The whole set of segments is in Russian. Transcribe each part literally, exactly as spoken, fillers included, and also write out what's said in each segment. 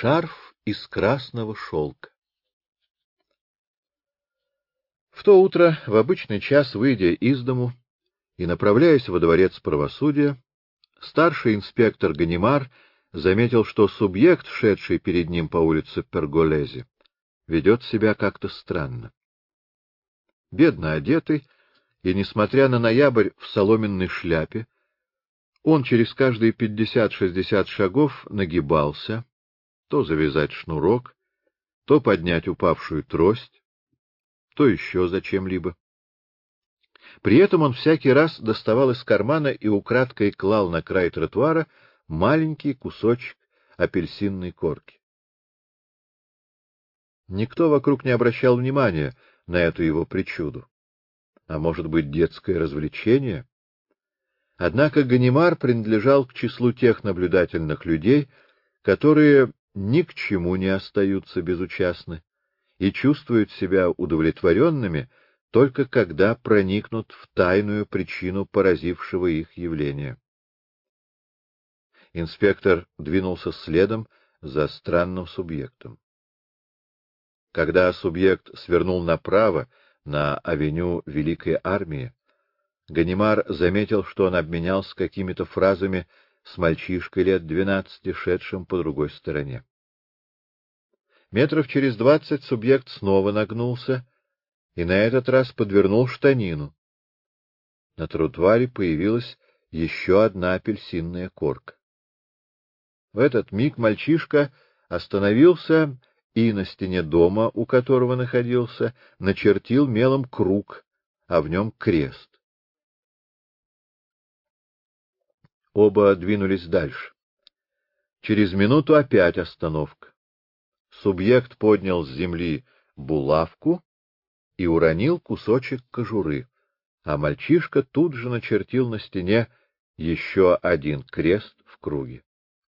Шарф из красного шелка. В то утро, в обычный час, выйдя из дому и направляясь во дворец правосудия, старший инспектор Ганимар заметил, что субъект, шедший перед ним по улице Перголези, ведет себя как-то странно. Бедно одетый, и, несмотря на ноябрь, в соломенной шляпе, он через каждые пятьдесят-шестьдесят шагов нагибался, то завязать шнурок, то поднять упавшую трость, то еще зачем-либо. При этом он всякий раз доставал из кармана и украдкой клал на край тротуара маленький кусочек апельсинной корки. Никто вокруг не обращал внимания на эту его причуду. А может быть, детское развлечение? Однако Ганимар принадлежал к числу тех наблюдательных людей, которые ни к чему не остаются безучастны и чувствуют себя удовлетворенными только когда проникнут в тайную причину поразившего их явления. Инспектор двинулся следом за странным субъектом. Когда субъект свернул направо на авеню Великой Армии, Ганимар заметил, что он обменялся какими-то фразами с мальчишкой лет двенадцати, шедшим по другой стороне. Метров через двадцать субъект снова нагнулся и на этот раз подвернул штанину. На тротуаре появилась еще одна апельсинная корка. В этот миг мальчишка остановился и на стене дома, у которого находился, начертил мелом круг, а в нем крест. Оба двинулись дальше. Через минуту опять остановка. Субъект поднял с земли булавку и уронил кусочек кожуры, а мальчишка тут же начертил на стене еще один крест в круге.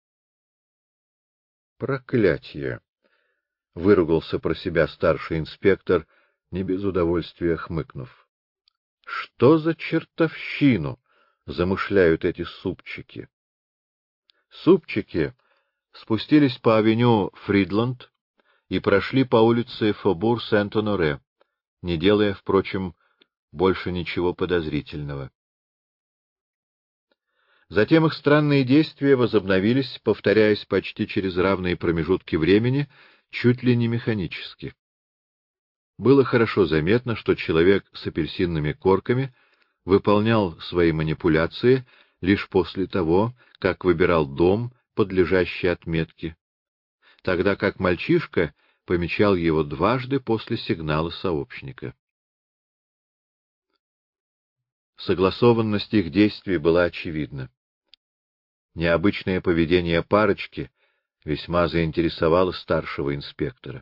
Проклятье! — выругался про себя старший инспектор, не без удовольствия хмыкнув. — Что за чертовщину замышляют эти супчики? Супчики спустились по авеню Фридланд и прошли по улице Фобур-Сент-Оноре, не делая, впрочем, больше ничего подозрительного. Затем их странные действия возобновились, повторяясь почти через равные промежутки времени, чуть ли не механически. Было хорошо заметно, что человек с апельсинными корками выполнял свои манипуляции лишь после того, как выбирал дом, подлежащий отметке, тогда как мальчишка помечал его дважды после сигнала сообщника. Согласованность их действий была очевидна. Необычное поведение парочки весьма заинтересовало старшего инспектора.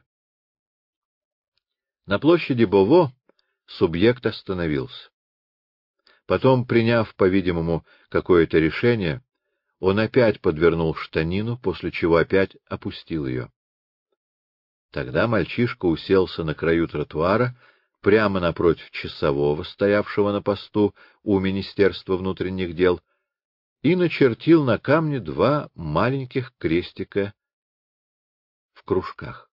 На площади Бово субъект остановился. Потом, приняв, по-видимому, какое-то решение, он опять подвернул штанину, после чего опять опустил ее. Тогда мальчишка уселся на краю тротуара, прямо напротив часового, стоявшего на посту у Министерства внутренних дел, и начертил на камне два маленьких крестика в кружках.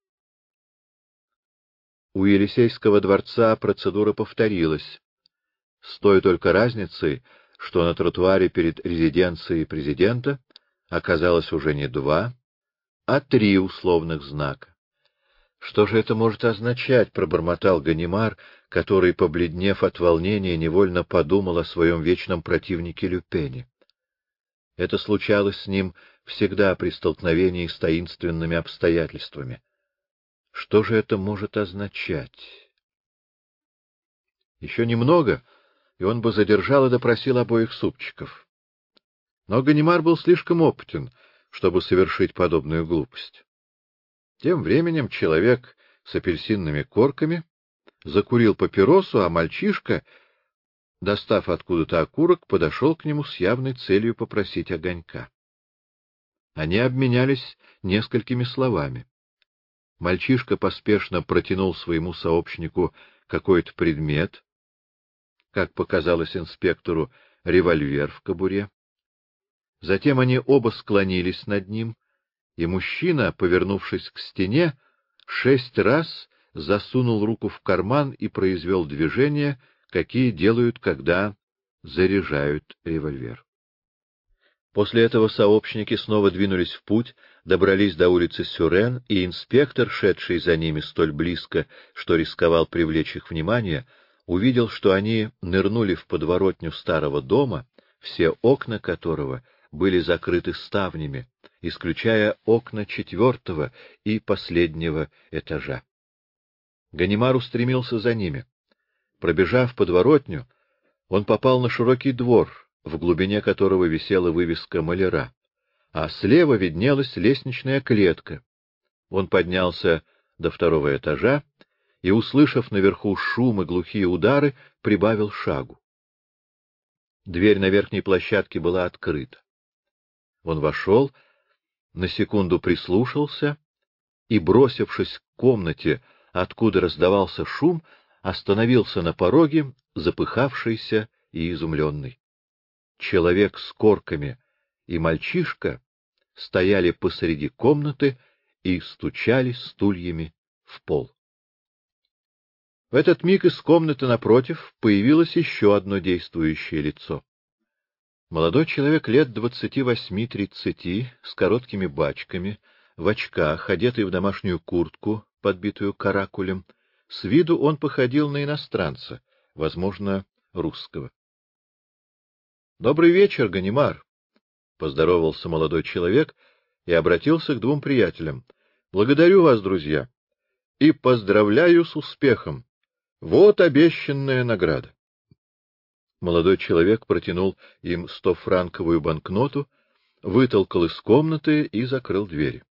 У Елисейского дворца процедура повторилась, с той только разницей, что на тротуаре перед резиденцией президента оказалось уже не два, а три условных знака. Что же это может означать, пробормотал Ганимар, который, побледнев от волнения, невольно подумал о своем вечном противнике Люпене. Это случалось с ним всегда при столкновении с таинственными обстоятельствами. Что же это может означать? Еще немного, и он бы задержал и допросил обоих супчиков. Но Ганимар был слишком опытен, чтобы совершить подобную глупость. Тем временем человек с апельсинными корками закурил папиросу, а мальчишка, достав откуда-то окурок, подошел к нему с явной целью попросить огонька. Они обменялись несколькими словами. Мальчишка поспешно протянул своему сообщнику какой-то предмет, как показалось инспектору, револьвер в кобуре. Затем они оба склонились над ним и мужчина, повернувшись к стене, шесть раз засунул руку в карман и произвел движения, какие делают, когда заряжают револьвер. После этого сообщники снова двинулись в путь, добрались до улицы Сюрен, и инспектор, шедший за ними столь близко, что рисковал привлечь их внимание, увидел, что они нырнули в подворотню старого дома, все окна которого были закрыты ставнями, исключая окна четвертого и последнего этажа. Ганимар устремился за ними. Пробежав подворотню, он попал на широкий двор, в глубине которого висела вывеска маляра, а слева виднелась лестничная клетка. Он поднялся до второго этажа и, услышав наверху шум и глухие удары, прибавил шагу. Дверь на верхней площадке была открыта. Он вошел, на секунду прислушался и, бросившись к комнате, откуда раздавался шум, остановился на пороге, запыхавшийся и изумленный. Человек с корками и мальчишка стояли посреди комнаты и стучали стульями в пол. В этот миг из комнаты напротив появилось еще одно действующее лицо. Молодой человек лет двадцати восьми-тридцати, с короткими бачками, в очках, одетый в домашнюю куртку, подбитую каракулем. С виду он походил на иностранца, возможно, русского. — Добрый вечер, Ганимар! — поздоровался молодой человек и обратился к двум приятелям. — Благодарю вас, друзья, и поздравляю с успехом. Вот обещанная награда. Молодой человек протянул им стофранковую банкноту, вытолкал из комнаты и закрыл двери.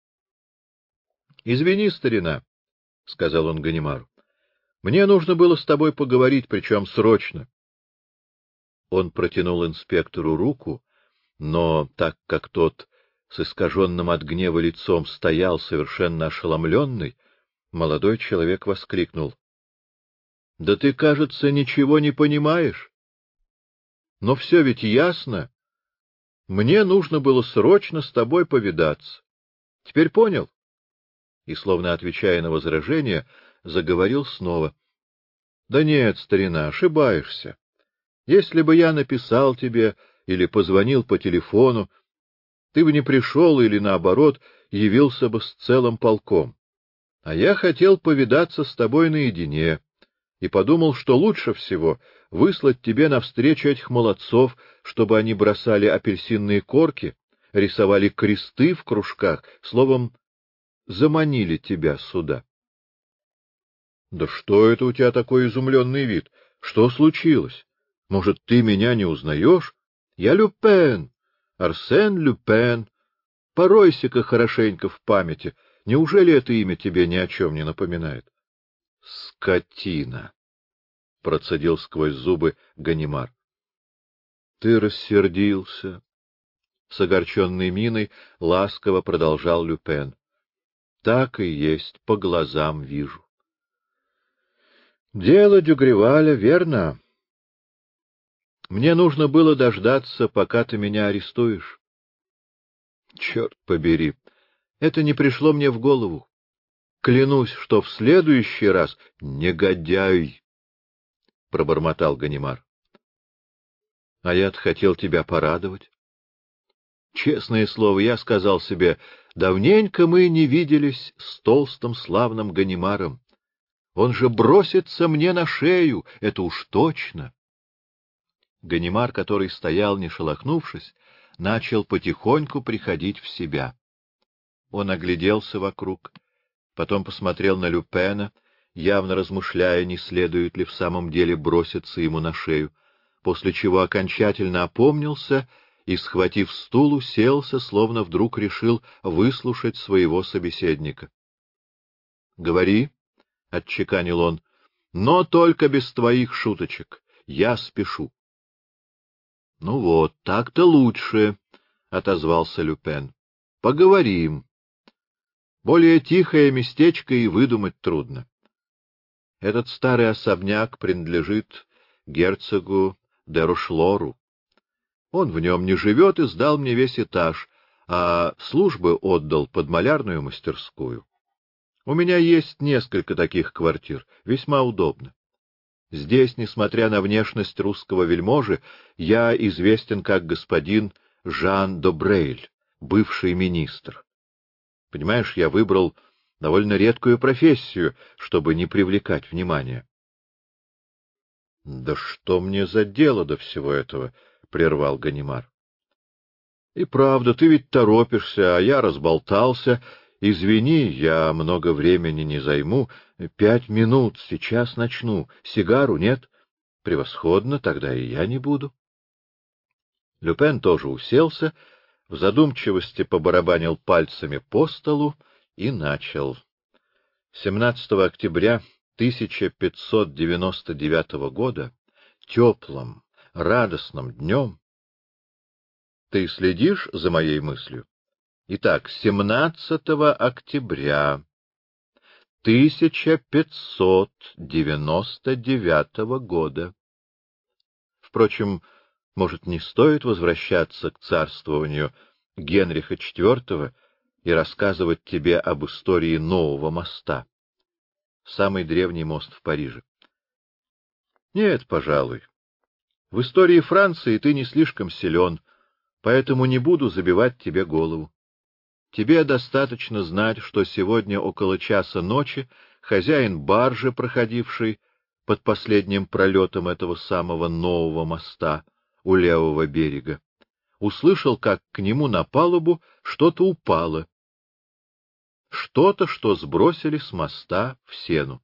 — Извини, старина, — сказал он Ганимару. — Мне нужно было с тобой поговорить, причем срочно. Он протянул инспектору руку, но так как тот с искаженным от гнева лицом стоял совершенно ошеломленный, молодой человек воскликнул: — Да ты, кажется, ничего не понимаешь. Но все ведь ясно. Мне нужно было срочно с тобой повидаться. Теперь понял? И, словно отвечая на возражение, заговорил снова: — Да нет, старина, ошибаешься. Если бы я написал тебе или позвонил по телефону, ты бы не пришел или, наоборот, явился бы с целым полком. А я хотел повидаться с тобой наедине и подумал, что лучше всего выслать тебе навстречу этих молодцов, чтобы они бросали апельсинные корки, рисовали кресты в кружках, словом, заманили тебя сюда. — Да что это у тебя такой изумленный вид? Что случилось? Может, ты меня не узнаешь? Я Люпен, Арсен Люпен. Поройся-ка хорошенько в памяти. Неужели это имя тебе ни о чем не напоминает? — Скотина! — процедил сквозь зубы Ганимар. — Ты рассердился. С огорченной миной ласково продолжал Люпен. — Так и есть, по глазам вижу. — Дело Дюгреваля, верно? Мне нужно было дождаться, пока ты меня арестуешь. Черт побери, это не пришло мне в голову. Клянусь, что в следующий раз... Негодяй! — пробормотал Ганимар. — А я-то хотел тебя порадовать. Честное слово, я сказал себе, давненько мы не виделись с толстым славным Ганимаром. Он же бросится мне на шею, это уж точно. Ганимар, который стоял, не шелохнувшись, начал потихоньку приходить в себя. Он огляделся вокруг, потом посмотрел на Люпена, явно размышляя, не следует ли в самом деле броситься ему на шею, после чего окончательно опомнился и, схватив стул, уселся, словно вдруг решил выслушать своего собеседника. — Говори, — отчеканил он, — но только без твоих шуточек. Я спешу. — Ну вот, так-то лучше, — отозвался Люпен. — Поговорим. Более тихое местечко и выдумать трудно. Этот старый особняк принадлежит герцогу де Рошлору. Он в нем не живет и сдал мне весь этаж, а службы отдал под малярную мастерскую. У меня есть несколько таких квартир, весьма удобно. Здесь, несмотря на внешность русского вельможи, я известен как господин Жан Добрейль, бывший министр. Понимаешь, я выбрал довольно редкую профессию, чтобы не привлекать внимания. — Да что мне за дело до всего этого? — прервал Ганимар. — И правда, ты ведь торопишься, а я разболтался. Извини, я много времени не займу. Пять минут, сейчас начну. Сигару нет? Превосходно, тогда и я не буду. Люпен тоже уселся, в задумчивости побарабанил пальцами по столу и начал. семнадцатого октября тысяча пятьсот девяносто девятого года, теплым, радостным днем. Ты следишь за моей мыслью? Итак, семнадцатого октября тысяча пятьсот девяносто девятого года. Впрочем, может, не стоит возвращаться к царствованию Генриха четвёртого и рассказывать тебе об истории нового моста, самый древний мост в Париже? Нет, пожалуй. В истории Франции ты не слишком силен, поэтому не буду забивать тебе голову. Тебе достаточно знать, что сегодня около часа ночи хозяин баржи, проходивший под последним пролетом этого самого нового моста у левого берега, услышал, как к нему на палубу что-то упало. Что-то, что сбросили с моста в сену.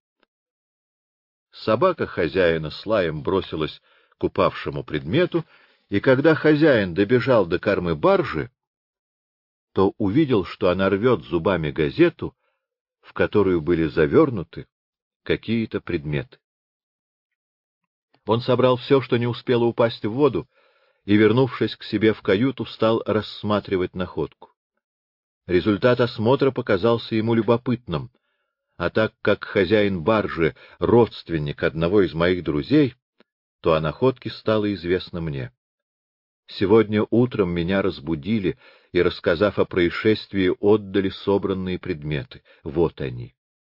Собака хозяина с лаем бросилась к упавшему предмету, и когда хозяин добежал до кормы баржи, то увидел, что она рвет зубами газету, в которую были завернуты какие-то предметы. Он собрал все, что не успело упасть в воду, и, вернувшись к себе в каюту, стал рассматривать находку. Результат осмотра показался ему любопытным, а так как хозяин баржи — родственник одного из моих друзей, то о находке стало известно мне. Сегодня утром меня разбудили и, рассказав о происшествии, отдали собранные предметы. Вот они.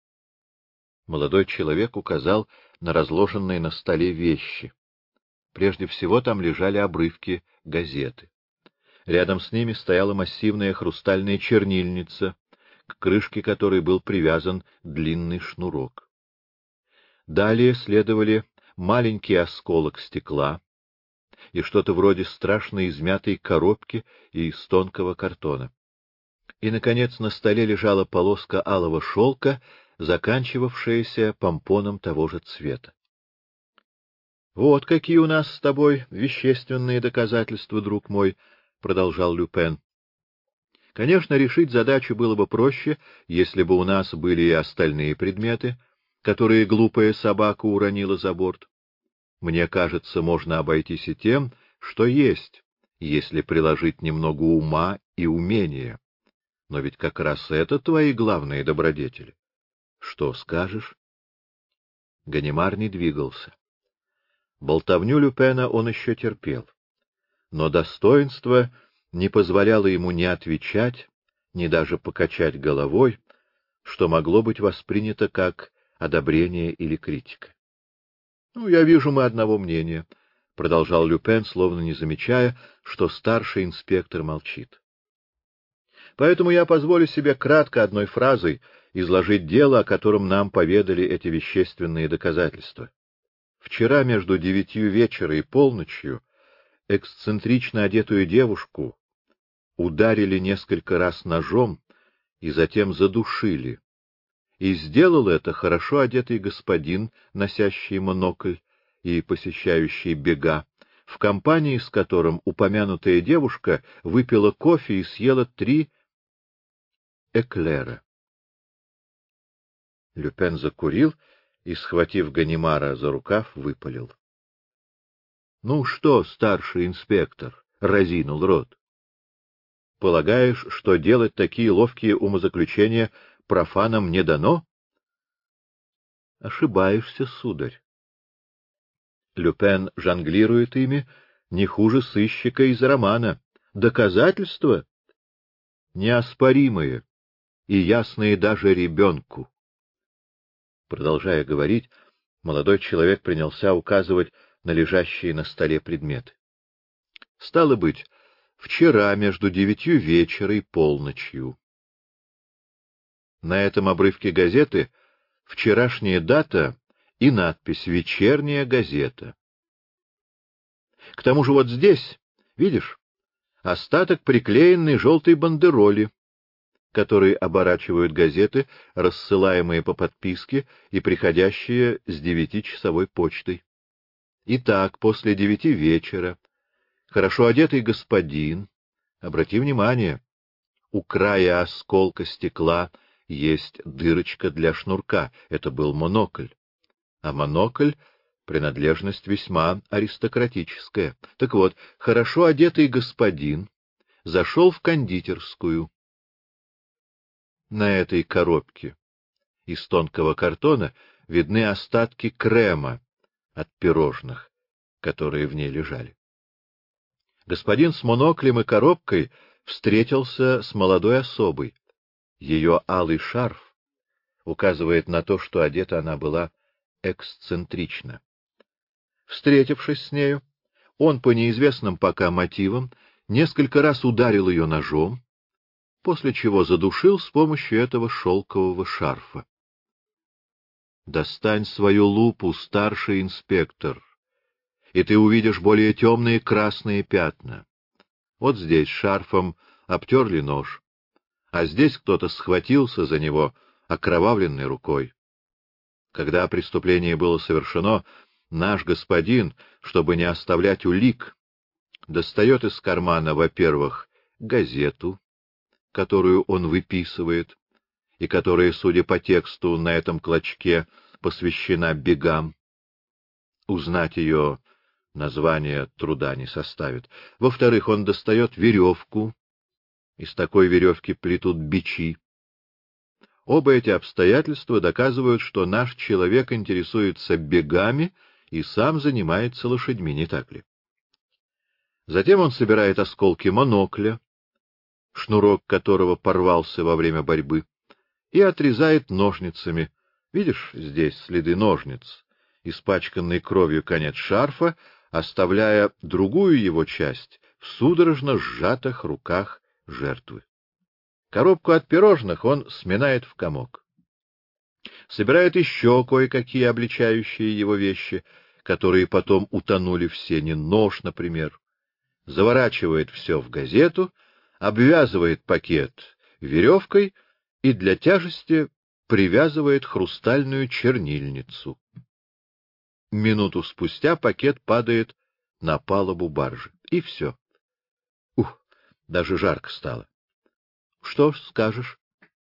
Молодой человек указал на разложенные на столе вещи. Прежде всего там лежали обрывки газеты. Рядом с ними стояла массивная хрустальная чернильница, к крышке которой был привязан длинный шнурок. Далее следовали маленький осколок стекла и что-то вроде страшно измятой коробки из тонкого картона. И, наконец, на столе лежала полоска алого шелка, заканчивавшаяся помпоном того же цвета. — Вот какие у нас с тобой вещественные доказательства, друг мой, — продолжал Люпен. — Конечно, решить задачу было бы проще, если бы у нас были и остальные предметы, которые глупая собака уронила за борт. Мне кажется, можно обойтись и тем, что есть, если приложить немного ума и умения. Но ведь как раз это твои главные добродетели. Что скажешь? Ганимар не двигался. Болтовню Люпена он еще терпел, но достоинство не позволяло ему ни отвечать, ни даже покачать головой, что могло быть воспринято как одобрение или критика. — Ну, я вижу, мы одного мнения, — продолжал Люпен, словно не замечая, что старший инспектор молчит. — Поэтому я позволю себе кратко одной фразой изложить дело, о котором нам поведали эти вещественные доказательства. Вчера между девятью вечера и полночью эксцентрично одетую девушку ударили несколько раз ножом и затем задушили. И сделал это хорошо одетый господин, носящий монокль и посещающий бега, в компании с которым упомянутая девушка выпила кофе и съела три эклера. Люпен закурил и, схватив Ганимара за рукав, выпалил: — Ну что, старший инспектор, разинул рот? Полагаешь, что делать такие ловкие умозаключения профанам не дано? — Ошибаешься, сударь. Люпен жонглирует ими не хуже сыщика из романа. Доказательства? неоспоримые и ясные даже ребенку. Продолжая говорить, молодой человек принялся указывать на лежащие на столе предметы. Стало быть, вчера между девятью вечера и полночью. На этом обрывке газеты вчерашняя дата и надпись «Вечерняя газета». К тому же вот здесь, видишь, остаток приклеенной желтой бандероли, которые оборачивают газеты, рассылаемые по подписке и приходящие с девятичасовой почтой. Итак, после девяти вечера хорошо одетый господин, обрати внимание, у края осколка стекла есть дырочка для шнурка, это был монокль, а монокль — принадлежность весьма аристократическая. Так вот, хорошо одетый господин зашел в кондитерскую. На этой коробке из тонкого картона видны остатки крема от пирожных, которые в ней лежали. Господин с моноклем и коробкой встретился с молодой особой. Ее алый шарф указывает на то, что одета она была эксцентрично. Встретившись с нею, он по неизвестным пока мотивам несколько раз ударил ее ножом, после чего задушил с помощью этого шелкового шарфа. Достань свою лупу, старший инспектор, и ты увидишь более темные красные пятна. Вот здесь шарфом обтерли нож, а здесь кто-то схватился за него окровавленной рукой. Когда преступление было совершено, наш господин, чтобы не оставлять улик, достает из кармана, во-первых, газету, которую он выписывает, и которая, судя по тексту на этом клочке, посвящена бегам. Узнать ее название труда не составит. Во-вторых, он достает веревку. Из такой веревки плетут бичи. Оба эти обстоятельства доказывают, что наш человек интересуется бегами и сам занимается лошадьми, не так ли? Затем он собирает осколки монокля, шнурок которого порвался во время борьбы, и отрезает ножницами. Видишь, здесь следы ножниц, испачканный кровью конец шарфа, оставляя другую его часть в судорожно сжатых руках жертвы. Коробку от пирожных он сминает в комок. Собирает еще кое-какие обличающие его вещи, которые потом утонули в сене, нож, например. Заворачивает все в газету, обвязывает пакет веревкой и для тяжести привязывает хрустальную чернильницу. Минуту спустя пакет падает на палубу баржи. И все. Ух, даже жарко стало. Что ж скажешь?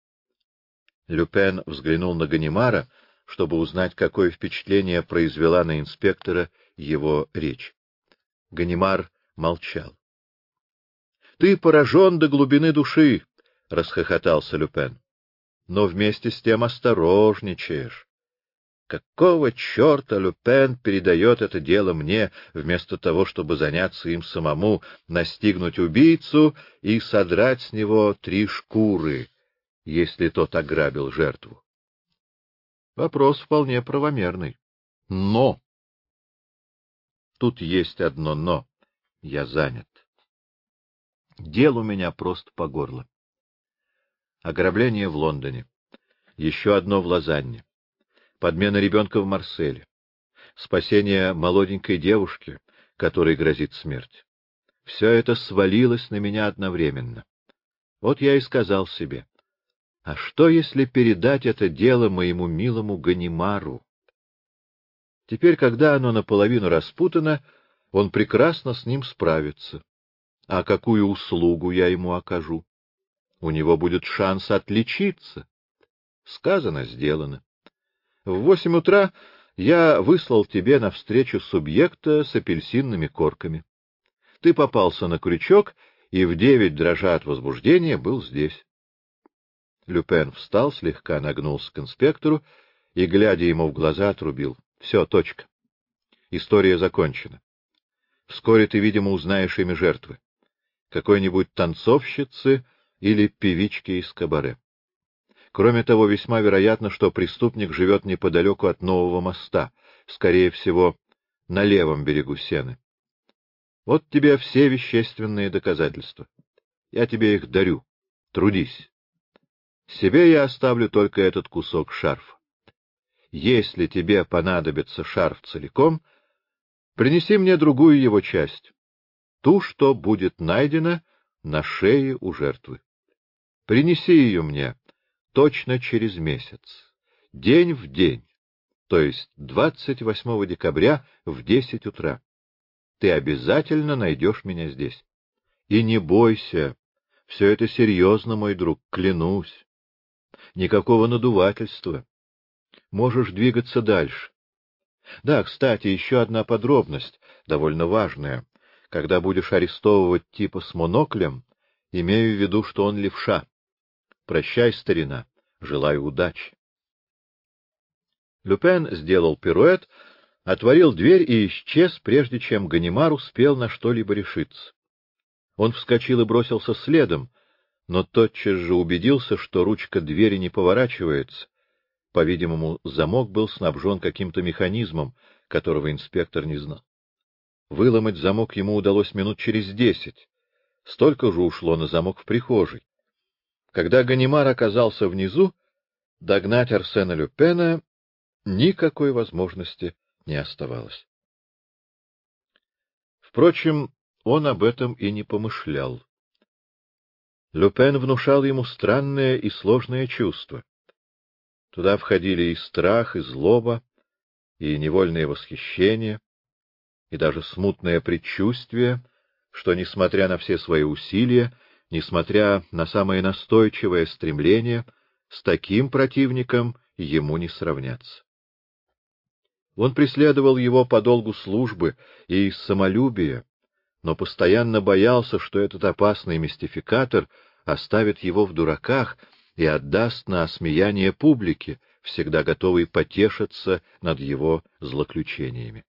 Люпен взглянул на Ганимара, чтобы узнать, какое впечатление произвела на инспектора его речь. Ганимар молчал. — Ты поражен до глубины души, — расхохотался Люпен, — но вместе с тем осторожничаешь. Какого черта Люпен передает это дело мне, вместо того, чтобы заняться им самому, настигнуть убийцу и содрать с него три шкуры, если тот ограбил жертву? Вопрос вполне правомерный. Но! Тут есть одно «но». Я занят. Дел у меня просто по горло. Ограбление в Лондоне. Еще одно в Лозанне. Подмена ребенка в Марселе. Спасение молоденькой девушки, которой грозит смерть. Все это свалилось на меня одновременно. Вот я и сказал себе, а что, если передать это дело моему милому Ганимару? Теперь, когда оно наполовину распутано, он прекрасно с ним справится. А какую услугу я ему окажу? У него будет шанс отличиться. Сказано, сделано. В восемь утра я выслал тебе навстречу субъекта с апельсинными корками. Ты попался на крючок и в девять, дрожа от возбуждения, был здесь. Люпен встал, слегка нагнулся к инспектору и, глядя ему в глаза, отрубил. Все, точка. История закончена. Вскоре ты, видимо, узнаешь имя жертвы. Какой-нибудь танцовщицы или певички из кабаре. Кроме того, весьма вероятно, что преступник живет неподалеку от нового моста, скорее всего, на левом берегу Сены. Вот тебе все вещественные доказательства. Я тебе их дарю. Трудись. Себе я оставлю только этот кусок шарфа. Если тебе понадобится шарф целиком, принеси мне другую его часть, ту, что будет найдена на шее у жертвы. Принеси ее мне точно через месяц, день в день, то есть двадцать восьмого декабря в десять утра. Ты обязательно найдешь меня здесь. И не бойся, все это серьезно, мой друг, клянусь. Никакого надувательства. Можешь двигаться дальше. Да, кстати, еще одна подробность, довольно важная. Когда будешь арестовывать типа с моноклем, имею в виду, что он левша. Прощай, старина, желаю удачи. Люпен сделал пируэт, отворил дверь и исчез, прежде чем Ганимар успел на что-либо решиться. Он вскочил и бросился следом, но тотчас же убедился, что ручка двери не поворачивается. По-видимому, замок был снабжен каким-то механизмом, которого инспектор не знал. Выломать замок ему удалось минут через десять. Столько же ушло на замок в прихожей. Когда Ганимар оказался внизу, догнать Арсена Люпена никакой возможности не оставалось. Впрочем, он об этом и не помышлял. Люпен внушал ему странное и сложное чувство. Туда входили и страх, и злоба, и невольное восхищение, и даже смутное предчувствие, что, несмотря на все свои усилия, несмотря на самое настойчивое стремление, с таким противником ему не сравняться. Он преследовал его по долгу службы и из самолюбия, но постоянно боялся, что этот опасный мистификатор оставит его в дураках и отдаст на осмеяние публики, всегда готовой потешиться над его злоключениями.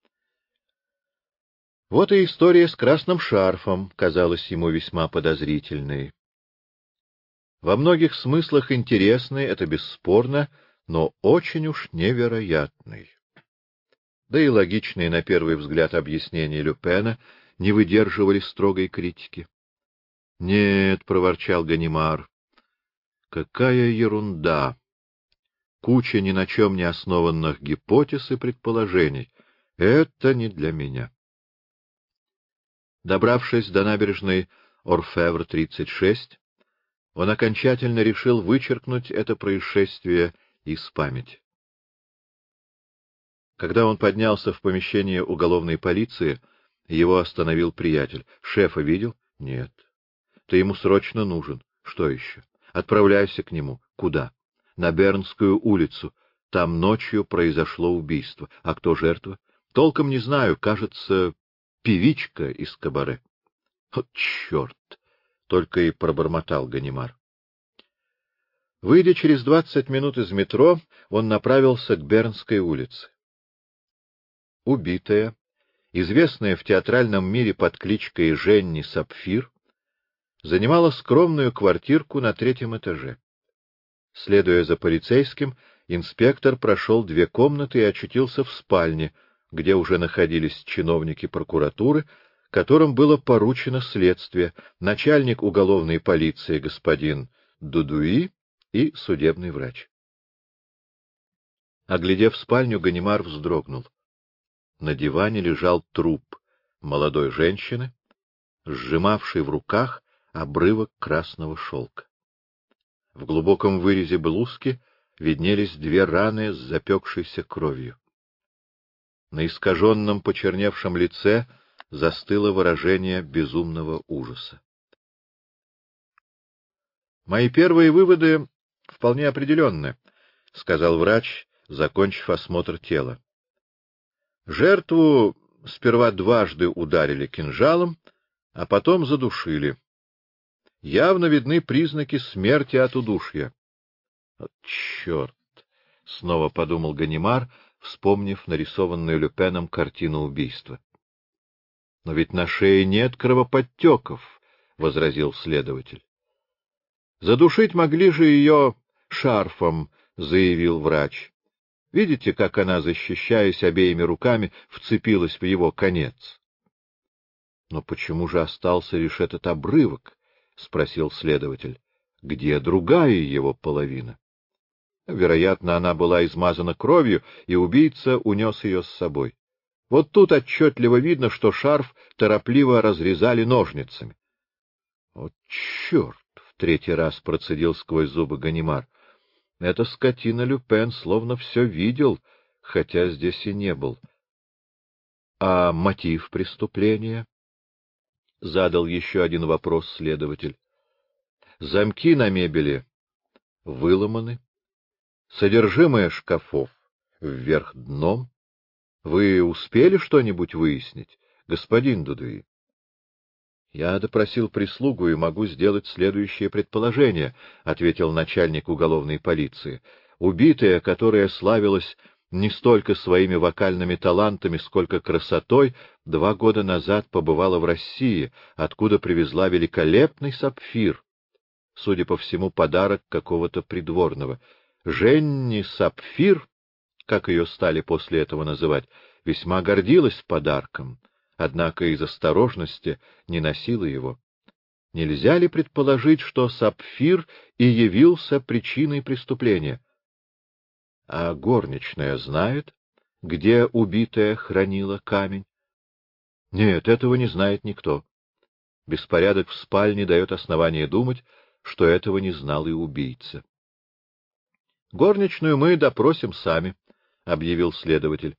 Вот и история с красным шарфом казалась ему весьма подозрительной. Во многих смыслах интересной, это бесспорно, но очень уж невероятной. Да и логичные на первый взгляд объяснения Люпена не выдерживали строгой критики. — Нет, — проворчал Ганимар, — какая ерунда! Куча ни на чем не основанных гипотез и предположений. Это не для меня. Добравшись до набережной Орфевр тридцать шесть, он окончательно решил вычеркнуть это происшествие из памяти. Когда он поднялся в помещение уголовной полиции, его остановил приятель. — Шефа видел? — Нет. — Ты ему срочно нужен. — Что еще? — Отправляйся к нему. — Куда? — На Бернскую улицу. Там ночью произошло убийство. А кто жертва? — Толком не знаю. Кажется, певичка из кабаре. — Вот черт! — только и пробормотал Ганимар. Выйдя через двадцать минут из метро, он направился к Бернской улице. Убитая, известная в театральном мире под кличкой Женни Сапфир, занимала скромную квартирку на третьем этаже. Следуя за полицейским, инспектор прошел две комнаты и очутился в спальне, где уже находились чиновники прокуратуры, которым было поручено следствие, начальник уголовной полиции господин Дудуи и судебный врач. Оглядев спальню, Ганимар вздрогнул. На диване лежал труп молодой женщины, сжимавшей в руках обрывок красного шелка. В глубоком вырезе блузки виднелись две раны с запекшейся кровью. На искаженном почерневшем лице застыло выражение безумного ужаса. — Мои первые выводы вполне определенны, — сказал врач, закончив осмотр тела. Жертву сперва дважды ударили кинжалом, а потом задушили. Явно видны признаки смерти от удушья. — Вот черт! — снова подумал Ганимар, вспомнив нарисованную Люпеном картину убийства. — Но ведь на шее нет кровоподтеков, — возразил следователь. Задушить могли же ее шарфом, — заявил врач. Видите, как она, защищаясь обеими руками, вцепилась в его конец? — Но почему же остался лишь этот обрывок? — спросил следователь. — Где другая его половина? Вероятно, она была измазана кровью, и убийца унес ее с собой. Вот тут отчетливо видно, что шарф торопливо разрезали ножницами. — Вот черт! — в третий раз процедил сквозь зубы Ганимар. — Эта скотина Люпен словно все видел, хотя здесь и не был. — А мотив преступления? — задал еще один вопрос следователь. — Замки на мебели выломаны, содержимое шкафов вверх дном. Вы успели что-нибудь выяснить, господин Дудуи? — Я допросил прислугу и могу сделать следующее предположение, — ответил начальник уголовной полиции. Убитая, которая славилась не столько своими вокальными талантами, сколько красотой, два года назад побывала в России, откуда привезла великолепный сапфир. Судя по всему, подарок какого-то придворного. Женни Сапфир, как ее стали после этого называть, весьма гордилась подарком, однако из осторожности не носила его. Нельзя ли предположить, что сапфир и явился причиной преступления? А горничная знает, где убитая хранила камень? Нет, этого не знает никто. Беспорядок в спальне дает основание думать, что этого не знал и убийца. — Горничную мы допросим сами, — объявил следователь.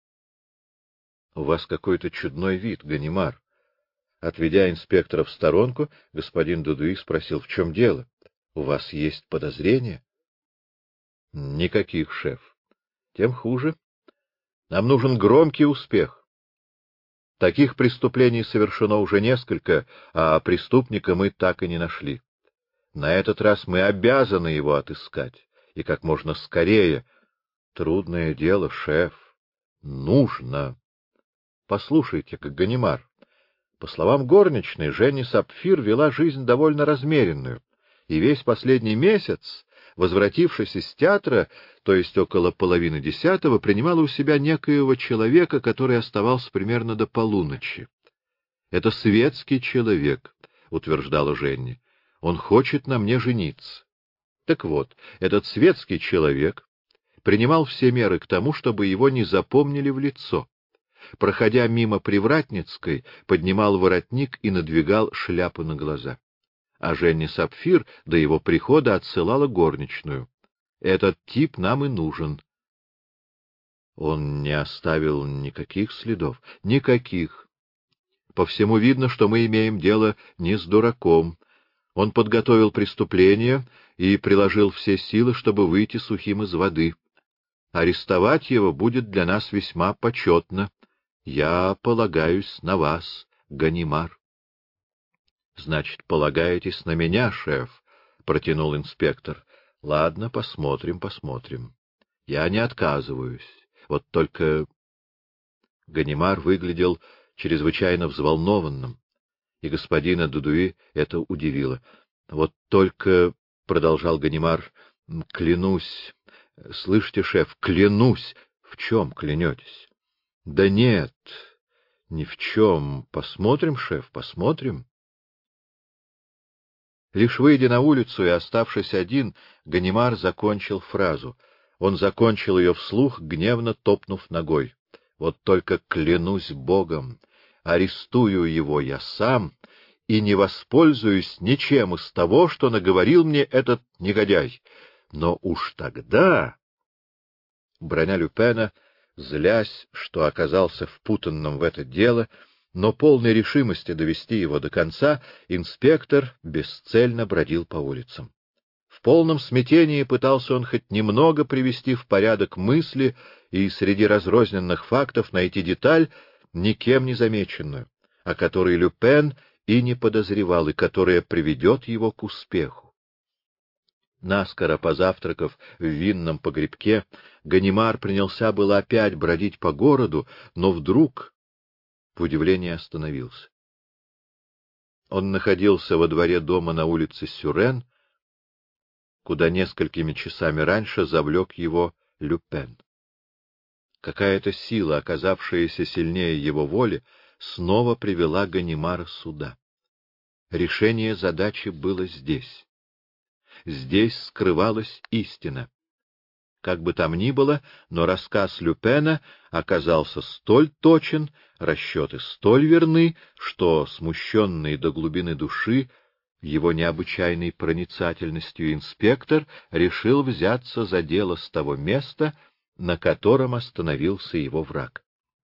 — У вас какой-то чудной вид, Ганимар. Отведя инспектора в сторонку, господин Дудуи спросил, в чем дело? У вас есть подозрения? — Никаких, шеф. Тем хуже. Нам нужен громкий успех. Таких преступлений совершено уже несколько, а преступника мы так и не нашли. На этот раз мы обязаны его отыскать, и как можно скорее. Трудное дело, шеф. Нужно. Послушайте-ка, Ганимар. По словам горничной, Женни Сапфир вела жизнь довольно размеренную, и весь последний месяц, возвратившись из театра, то есть около половины десятого, принимала у себя некоего человека, который оставался примерно до полуночи. — Это светский человек, — утверждала Женни. — Он хочет на мне жениться. Так вот, этот светский человек принимал все меры к тому, чтобы его не запомнили в лицо. Проходя мимо Привратницкой, поднимал воротник и надвигал шляпу на глаза. А Женни Сапфир до его прихода отсылала горничную. Этот тип нам и нужен. Он не оставил никаких следов? Никаких. По всему видно, что мы имеем дело не с дураком. Он подготовил преступление и приложил все силы, чтобы выйти сухим из воды. Арестовать его будет для нас весьма почетно. Я полагаюсь на вас, Ганимар. — Значит, полагаетесь на меня, шеф? — протянул инспектор. — Ладно, посмотрим, посмотрим. Я не отказываюсь. Вот только... Ганимар выглядел чрезвычайно взволнованным, и господина Дудуи это удивило. — Вот только, — продолжал Ганимар, — клянусь... Слышите, шеф, клянусь. В чем клянетесь? — Да нет, ни в чем. Посмотрим, шеф, посмотрим. Лишь выйдя на улицу и оставшись один, Ганимар закончил фразу. Он закончил ее вслух, гневно топнув ногой. Вот только клянусь Богом, арестую его я сам и не воспользуюсь ничем из того, что наговорил мне этот негодяй. Но уж тогда... Броня Люпена, злясь, что оказался впутанным в это дело, но полной решимости довести его до конца, инспектор бесцельно бродил по улицам. В полном смятении пытался он хоть немного привести в порядок мысли и среди разрозненных фактов найти деталь, никем не замеченную, о которой Люпен и не подозревал, и которая приведет его к успеху. Наскоро позавтракав в винном погребке, Ганимар принялся было опять бродить по городу, но вдруг, в удивлении, остановился. Он находился во дворе дома на улице Сюрен, куда несколькими часами раньше завлек его Люпен. Какая-то сила, оказавшаяся сильнее его воли, снова привела Ганимара сюда. Решение задачи было здесь. Здесь скрывалась истина. Как бы там ни было, но рассказ Люпена оказался столь точен, расчеты столь верны, что, смущенный до глубины души его необычайной проницательностью, инспектор решил взяться за дело с того места, на котором остановился его враг.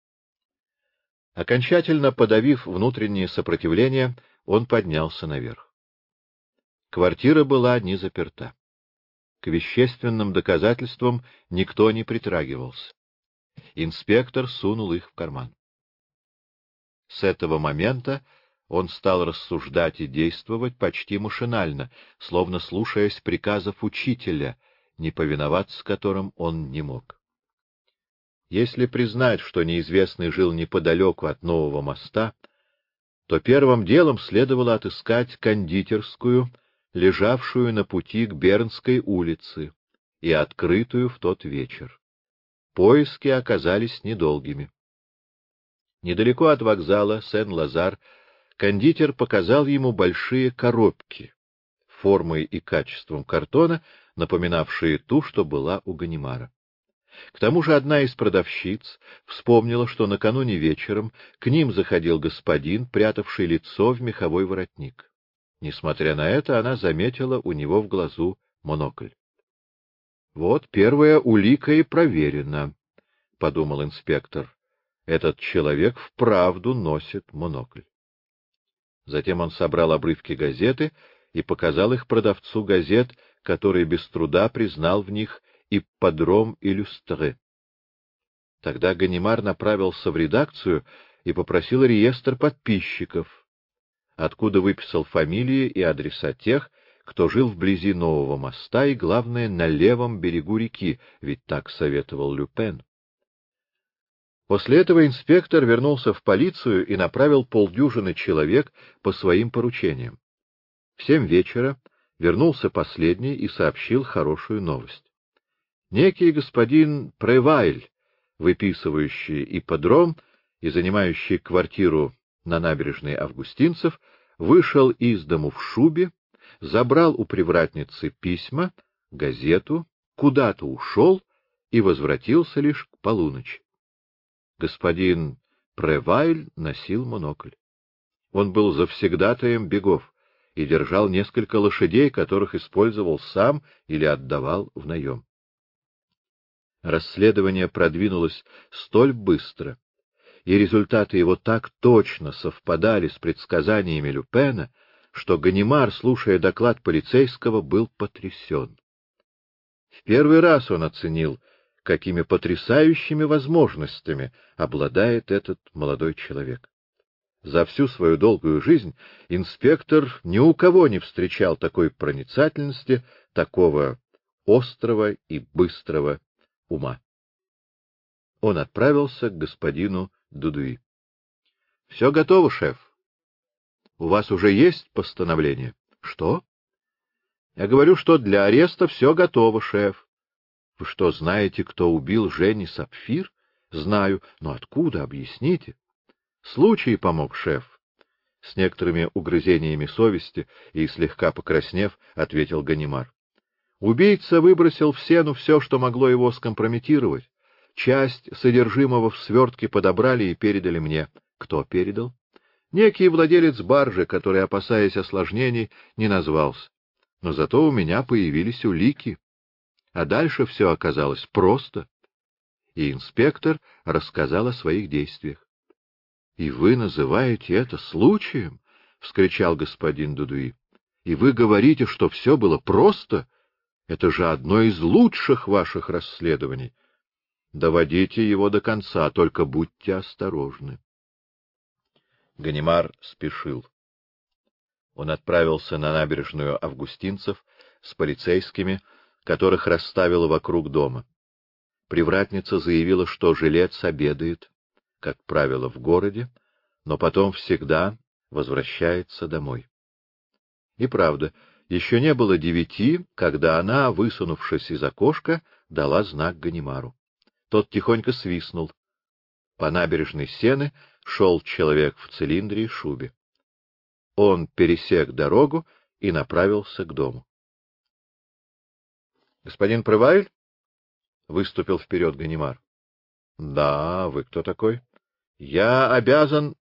Окончательно подавив внутреннее сопротивление, он поднялся наверх. Квартира была не заперта. К вещественным доказательствам никто не притрагивался. Инспектор сунул их в карман. С этого момента он стал рассуждать и действовать почти машинально, словно слушаясь приказов учителя, не повиноваться которым он не мог. Если признать, что неизвестный жил неподалеку от нового моста, то первым делом следовало отыскать кондитерскую, лежавшую на пути к Бернской улице и открытую в тот вечер. Поиски оказались недолгими. Недалеко от вокзала Сен-Лазар кондитер показал ему большие коробки, формой и качеством картона, напоминавшие ту, что была у Ганимара. К тому же одна из продавщиц вспомнила, что накануне вечером к ним заходил господин, прятавший лицо в меховой воротник. Несмотря на это, она заметила у него в глазу монокль. — Вот первая улика и проверена, — подумал инспектор. Этот человек вправду носит монокль. Затем он собрал обрывки газеты и показал их продавцу газет, который без труда признал в них «Ипподром Иллюстре». Тогда Ганимар направился в редакцию и попросил реестр подписчиков, откуда выписал фамилии и адреса тех, кто жил вблизи нового моста и, главное, на левом берегу реки, ведь так советовал Люпен. После этого инспектор вернулся в полицию и направил полдюжины человек по своим поручениям. В семь вечера вернулся последний и сообщил хорошую новость. Некий господин Превайль, выписывающий ипподром и занимающий квартиру на набережной Августинцев, вышел из дому в шубе, забрал у привратницы письма, газету, куда-то ушел и возвратился лишь к полуночи. Господин Превайль носил монокль. Он был завсегдатаем бегов и держал несколько лошадей, которых использовал сам или отдавал в наем. Расследование продвинулось столь быстро, и результаты его так точно совпадали с предсказаниями Люпена, что Ганимар, слушая доклад полицейского, был потрясен. В первый раз он оценил, какими потрясающими возможностями обладает этот молодой человек. За всю свою долгую жизнь инспектор ни у кого не встречал такой проницательности, такого острого и быстрого ума. Он отправился к господину Дудуи. — Все готово, шеф. У вас уже есть постановление? — Что? — Я говорю, что для ареста все готово, шеф. — Вы что, знаете, кто убил Жени Сапфир? — Знаю. Но откуда? Объясните. — Случай помог, шеф. С некоторыми угрызениями совести и слегка покраснев, ответил Ганимар. Убийца выбросил в сену все, что могло его скомпрометировать. Часть содержимого в свертке подобрали и передали мне. Кто передал? Некий владелец баржи, который, опасаясь осложнений, не назвался. Но зато у меня появились улики. А дальше все оказалось просто. И инспектор рассказал о своих действиях. — И вы называете это случаем? — вскричал господин Дудуи. — И вы говорите, что все было просто? Это же одно из лучших ваших расследований. Доводите его до конца, только будьте осторожны. Ганимар спешил. Он отправился на набережную Августинцев с полицейскими, которых расставила вокруг дома. Привратница заявила, что жилец обедает, как правило, в городе, но потом всегда возвращается домой. И правда, Еще не было девяти, когда она, высунувшись из окошка, дала знак Ганимару. Тот тихонько свистнул. По набережной Сены шел человек в цилиндре и шубе. Он пересек дорогу и направился к дому. — Господин Прывайль? — выступил вперед Ганимар. — Да, вы кто такой? — Я обязан...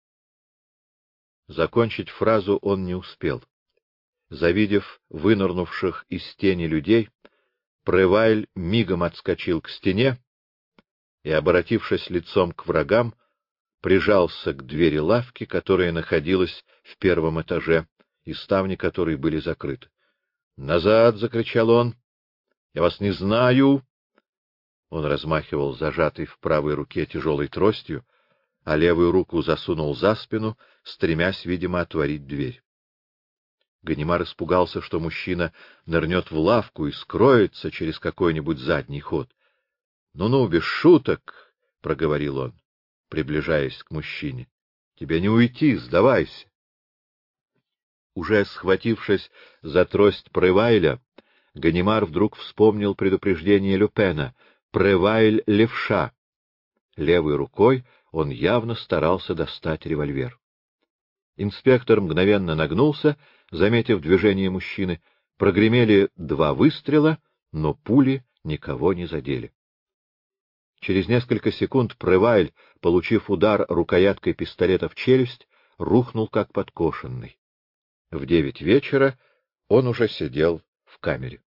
Закончить фразу он не успел. Завидев вынырнувших из тени людей, Прывайль мигом отскочил к стене и, обратившись лицом к врагам, прижался к двери лавки, которая находилась в первом этаже, и ставни которой были закрыты. «Назад!» — закричал он. «Я вас не знаю!» Он размахивал зажатой в правой руке тяжелой тростью, а левую руку засунул за спину, стремясь, видимо, отворить дверь. Ганимар испугался, что мужчина нырнет в лавку и скроется через какой-нибудь задний ход. «Ну — Ну-ну, без шуток! — проговорил он, приближаясь к мужчине. — Тебе не уйти, сдавайся! Уже схватившись за трость Прывайля, Ганимар вдруг вспомнил предупреждение Люпена: «Прывайль — левша». Левой рукой он явно старался достать револьвер. Инспектор мгновенно нагнулся, заметив движение мужчины. Прогремели два выстрела, но пули никого не задели. Через несколько секунд Прывайль, получив удар рукояткой пистолета в челюсть, рухнул как подкошенный. В девять вечера он уже сидел в камере.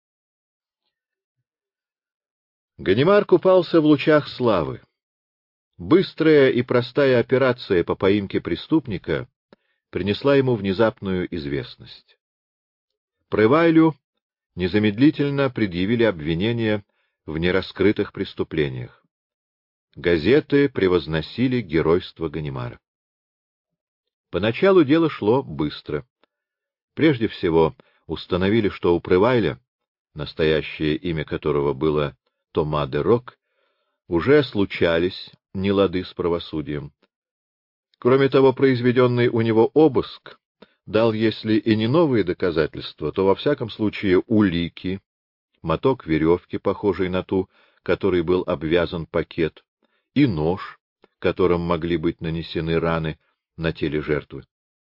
Ганимар купался в лучах славы. Быстрая и простая операция по поимке преступника принесла ему внезапную известность. Прывайлю незамедлительно предъявили обвинения в нераскрытых преступлениях. Газеты превозносили геройство Ганимара. Поначалу дело шло быстро. Прежде всего установили, что у Прывайля, настоящее имя которого было Тома де Рок, уже случались нелады с правосудием. Кроме того, произведенный у него обыск дал, если и не новые доказательства, то во всяком случае улики, моток веревки, похожий на ту, которой был обвязан пакет, и нож, которым могли быть нанесены раны на теле жертвы.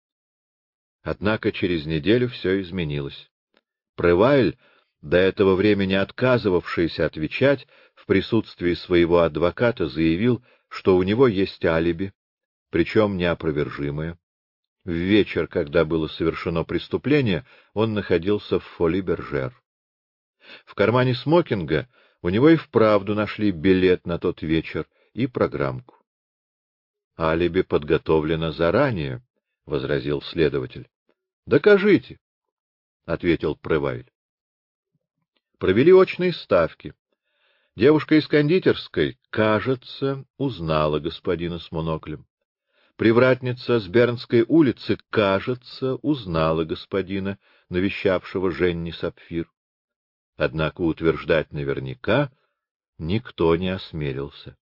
Однако через неделю все изменилось. Прывайль, до этого времени отказывавшийся отвечать, в присутствии своего адвоката заявил, что у него есть алиби, причем неопровержимое. В вечер, когда было совершено преступление, он находился в Фоли-Бержер. В кармане смокинга у него и вправду нашли билет на тот вечер и программку. — Алиби подготовлено заранее, — возразил следователь. — Докажите, — ответил Прывайль. Провели очные ставки. Девушка из кондитерской, кажется, узнала господина с моноклем. Привратница с Бернской улицы, кажется, узнала господина, навещавшего Женни Сапфир. Однако утверждать наверняка никто не осмелился.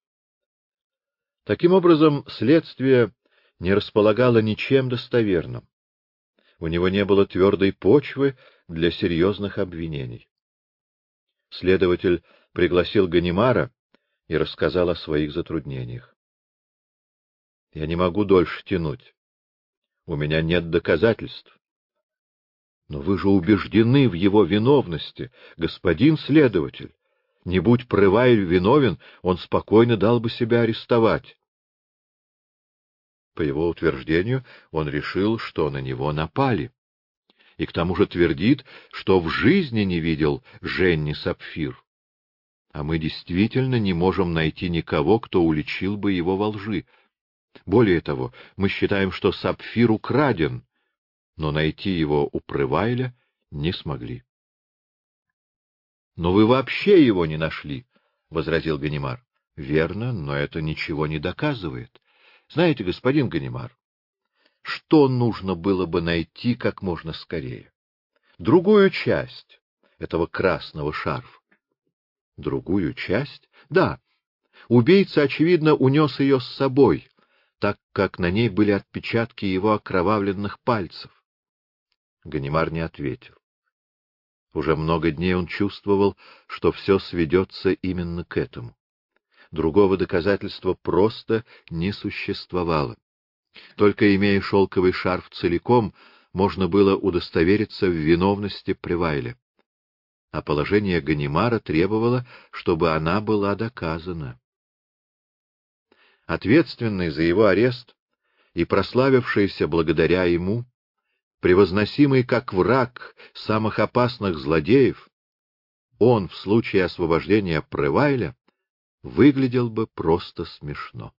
Таким образом, следствие не располагало ничем достоверным. У него не было твердой почвы для серьезных обвинений. Следователь пригласил Ганимара и рассказал о своих затруднениях. — Я не могу дольше тянуть. У меня нет доказательств. — Но вы же убеждены в его виновности, господин следователь. Не будь Прывайль виновен, он спокойно дал бы себя арестовать. По его утверждению, он решил, что на него напали. И к тому же твердит, что в жизни не видел Женни Сапфир. А мы действительно не можем найти никого, кто уличил бы его во лжи. Более того, мы считаем, что Сапфир украден, но найти его у Прывайля не смогли. — Но вы вообще его не нашли, — возразил Ганимар. — Верно, но это ничего не доказывает. Знаете, господин Ганимар, что нужно было бы найти как можно скорее? Другую часть этого красного шарфа. Другую часть? Да. Убийца, очевидно, унес ее с собой, так как на ней были отпечатки его окровавленных пальцев. Ганимар не ответил. Уже много дней он чувствовал, что все сведется именно к этому. Другого доказательства просто не существовало. Только имея шелковый шарф целиком, можно было удостовериться в виновности Превайля. А положение Ганимара требовало, чтобы она была доказана. Ответственный за его арест и прославившийся благодаря ему, превозносимый как враг самых опасных злодеев, он в случае освобождения Превайля выглядел бы просто смешно.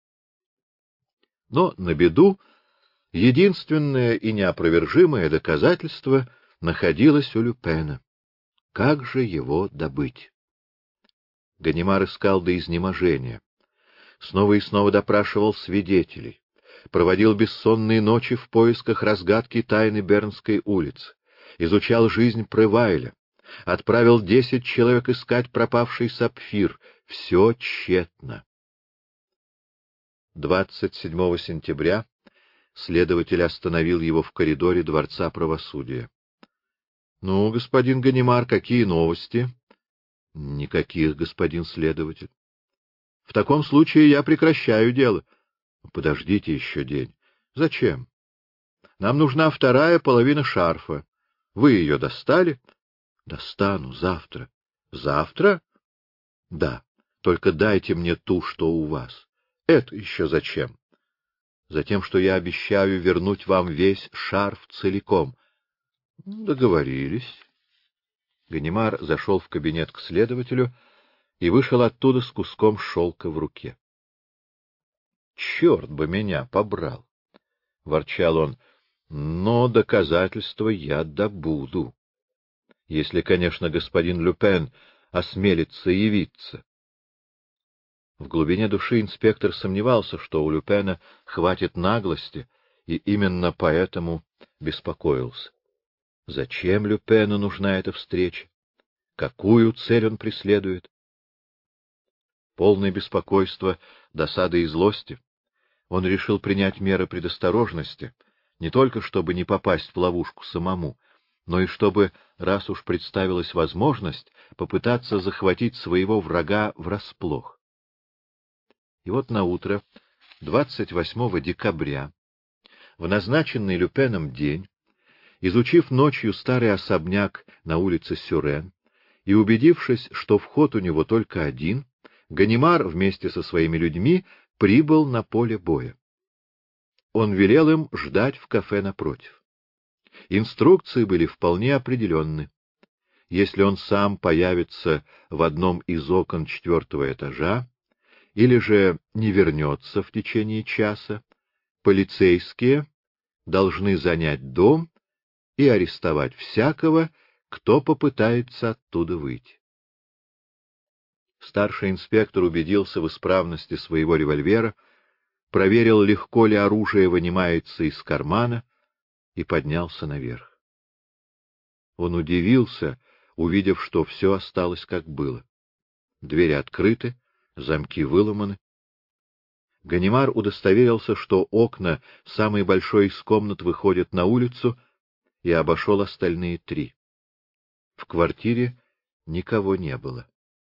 Но на беду единственное и неопровержимое доказательство находилось у Люпена. Как же его добыть? Ганимар искал до изнеможения. Снова и снова допрашивал свидетелей. Проводил бессонные ночи в поисках разгадки тайны Бернской улицы. Изучал жизнь Превайля. Отправил десять человек искать пропавший сапфир. Все тщетно. двадцать седьмого сентября следователь остановил его в коридоре Дворца правосудия. — Ну, господин Ганимар, какие новости? — Никаких, господин следователь. — В таком случае я прекращаю дело. — Подождите еще день. — Зачем? — Нам нужна вторая половина шарфа. Вы ее достали? — Достану завтра. — Завтра? — Да. Только дайте мне ту, что у вас. — Это еще зачем? — Затем, что я обещаю вернуть вам весь шарф целиком. — Договорились. Ганимар зашел в кабинет к следователю и вышел оттуда с куском шелка в руке. — Черт бы меня побрал! — ворчал он. — Но доказательства я добуду. Если, конечно, господин Люпен осмелится явиться. В глубине души инспектор сомневался, что у Люпена хватит наглости, и именно поэтому беспокоился. Зачем Люпену нужна эта встреча? Какую цель он преследует? Полное беспокойство, досады и злости, он решил принять меры предосторожности, не только чтобы не попасть в ловушку самому, но и чтобы, раз уж представилась возможность, попытаться захватить своего врага врасплох. И вот наутро, двадцать восьмого декабря, в назначенный Люпеном день, изучив ночью старый особняк на улице Сюрен и убедившись, что вход у него только один, Ганимар вместе со своими людьми прибыл на поле боя. Он велел им ждать в кафе напротив. Инструкции были вполне определенны. Если он сам появится в одном из окон четвертого этажа, или же не вернется в течение часа, полицейские должны занять дом и арестовать всякого, кто попытается оттуда выйти. Старший инспектор убедился в исправности своего револьвера, проверил, легко ли оружие вынимается из кармана, и поднялся наверх. Он удивился, увидев, что все осталось как было. Двери открыты, замки выломаны. Ганимар удостоверился, что окна самой большой из комнат выходят на улицу, и обошел остальные три. В квартире никого не было.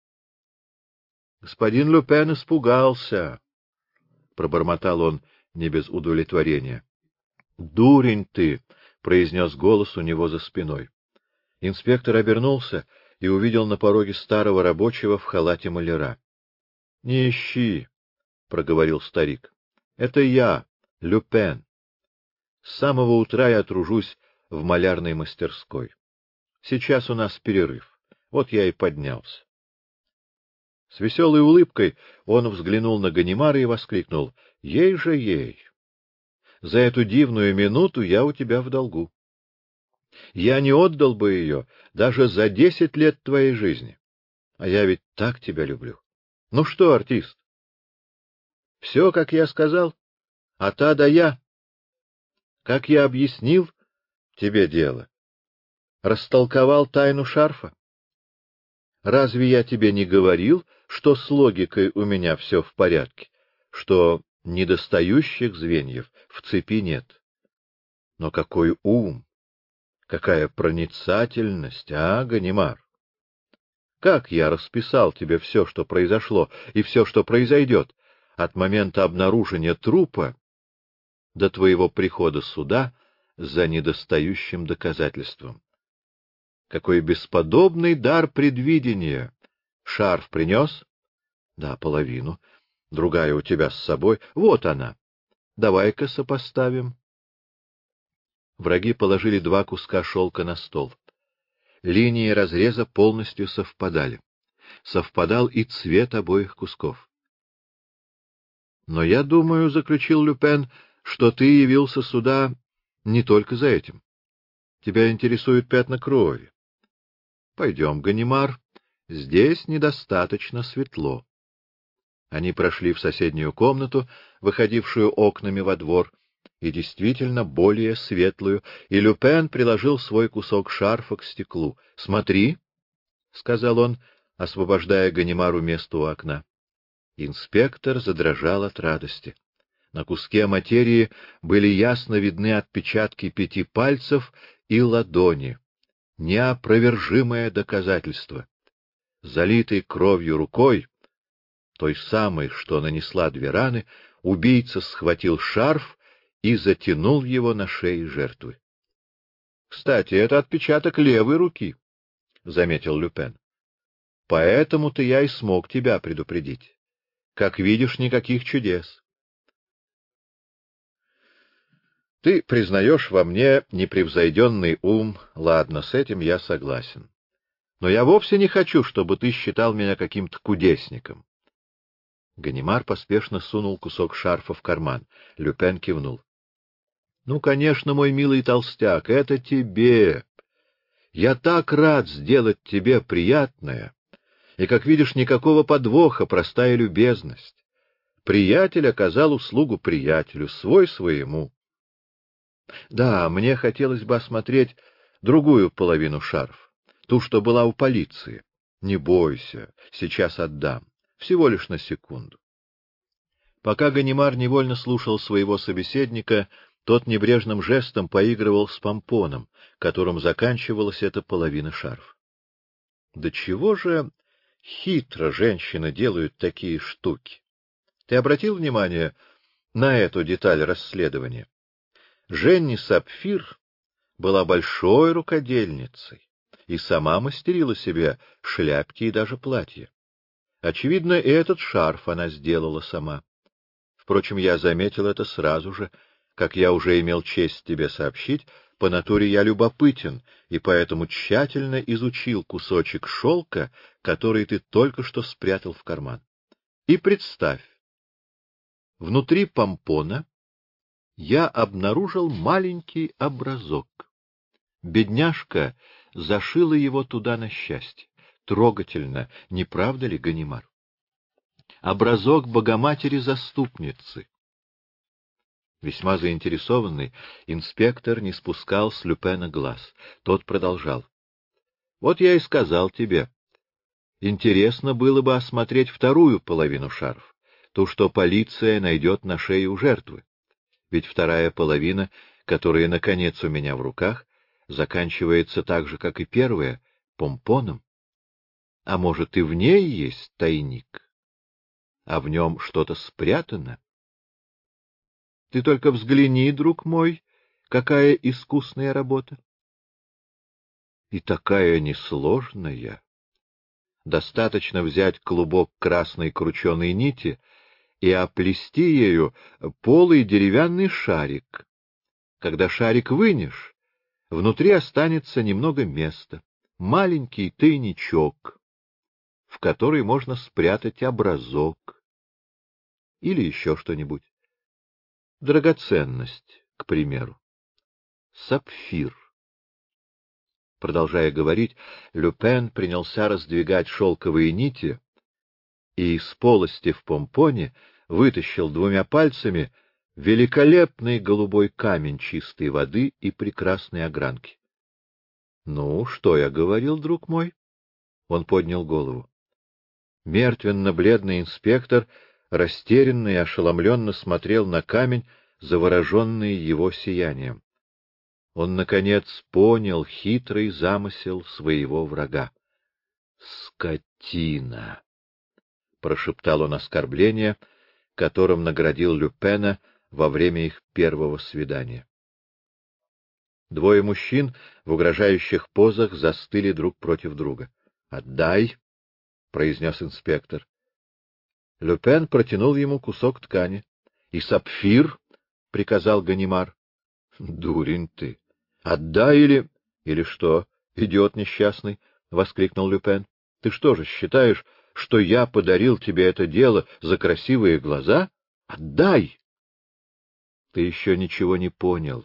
— Господин Люпен испугался, — пробормотал он не без удовлетворения. — Дурень ты! — произнес голос у него за спиной. Инспектор обернулся и увидел на пороге старого рабочего в халате маляра. — Не ищи, — проговорил старик. — Это я, Люпен. С самого утра я тружусь в малярной мастерской. Сейчас у нас перерыв. Вот я и поднялся. С веселой улыбкой он взглянул на Ганимара и воскликнул: — Ей же ей! За эту дивную минуту я у тебя в долгу. Я не отдал бы ее даже за десять лет твоей жизни. А я ведь так тебя люблю. Ну что, артист? Все, как я сказал, а та да я. Как я объяснил тебе дело, растолковал тайну шарфа. Разве я тебе не говорил, что с логикой у меня все в порядке, что недостающих звеньев в цепи нет? Но какой ум! Какая проницательность, а, Ганимар? Как я расписал тебе все, что произошло, и все, что произойдет, от момента обнаружения трупа до твоего прихода сюда за недостающим доказательством. Какой бесподобный дар предвидения! Шарф принес? Да, половину. Другая у тебя с собой. Вот она. Давай-ка сопоставим. Враги положили два куска шелка на стол. Линии разреза полностью совпадали. Совпадал и цвет обоих кусков. Но я думаю, — заключил Люпен, — что ты явился сюда не только за этим. Тебя интересуют пятна крови. Пойдем, Ганимар, здесь недостаточно светло. Они прошли в соседнюю комнату, выходившую окнами во двор, и действительно более светлую, и Люпен приложил свой кусок шарфа к стеклу. — Смотри, — сказал он, освобождая Ганимару место у окна. Инспектор задрожал от радости. На куске материи были ясно видны отпечатки пяти пальцев и ладони. Неопровержимое доказательство. Залитой кровью рукой, той самой, что нанесла две раны, убийца схватил шарф и затянул его на шее жертвы. — Кстати, это отпечаток левой руки, — заметил Люпен. — Поэтому-то я и смог тебя предупредить. Как видишь, никаких чудес. Ты признаешь во мне непревзойденный ум, ладно, с этим я согласен. Но я вовсе не хочу, чтобы ты считал меня каким-то кудесником. Ганимар поспешно сунул кусок шарфа в карман. Люпен кивнул. — Ну, конечно, мой милый толстяк, это тебе. Я так рад сделать тебе приятное. И, как видишь, никакого подвоха, простая любезность. Приятель оказал услугу приятелю, свой своему. Да, мне хотелось бы осмотреть другую половину шарфа, ту, что была у полиции. Не бойся, сейчас отдам. Всего лишь на секунду. Пока Ганимар невольно слушал своего собеседника, тот небрежным жестом поигрывал с помпоном, которым заканчивалась эта половина шарфа. Да чего же хитро женщины делают такие штуки? Ты обратил внимание на эту деталь расследования? Женни Сапфир была большой рукодельницей и сама мастерила себе шляпки и даже платья. Очевидно, и этот шарф она сделала сама. Впрочем, я заметил это сразу же. Как я уже имел честь тебе сообщить, по натуре я любопытен, и поэтому тщательно изучил кусочек шелка, который ты только что спрятал в карман. И представь, внутри помпона я обнаружил маленький образок. Бедняжка зашила его туда на счастье. Трогательно, не правда ли, Ганимар? Образок Богоматери-заступницы. Весьма заинтересованный, инспектор не спускал с Люпена глаз. Тот продолжал. — Вот я и сказал тебе. Интересно было бы осмотреть вторую половину шарфа, ту, что полиция найдет на шее у жертвы. Ведь вторая половина, которая, наконец, у меня в руках, заканчивается так же, как и первая, помпоном. А может, и в ней есть тайник? А в нем что-то спрятано? Ты только взгляни, друг мой, какая искусная работа. И такая несложная. Достаточно взять клубок красной крученой нити и оплести ею полый деревянный шарик. Когда шарик вынешь, внутри останется немного места, маленький тайничок, в который можно спрятать образок или еще что-нибудь. Драгоценность, к примеру. Сапфир. Продолжая говорить, Люпен принялся раздвигать шелковые нити и из полости в помпоне вытащил двумя пальцами великолепный голубой камень чистой воды и прекрасной огранки. — Ну, что я говорил, друг мой? Он поднял голову. Мертвенно-бледный инспектор растерянно и ошеломленно смотрел на камень, завороженный его сиянием. Он, наконец, понял хитрый замысел своего врага. «Скотина!» — прошептал он оскорбление, которым наградил Люпена во время их первого свидания. Двое мужчин в угрожающих позах застыли друг против друга. «Отдай!» — произнес инспектор. Люпен протянул ему кусок ткани. — И сапфир, — приказал Ганимар. — Дурень ты! Отдай или... — Или что, идиот несчастный? — воскликнул Люпен. — Ты что же, считаешь, что я подарил тебе это дело за красивые глаза? Отдай! Ты еще ничего не понял.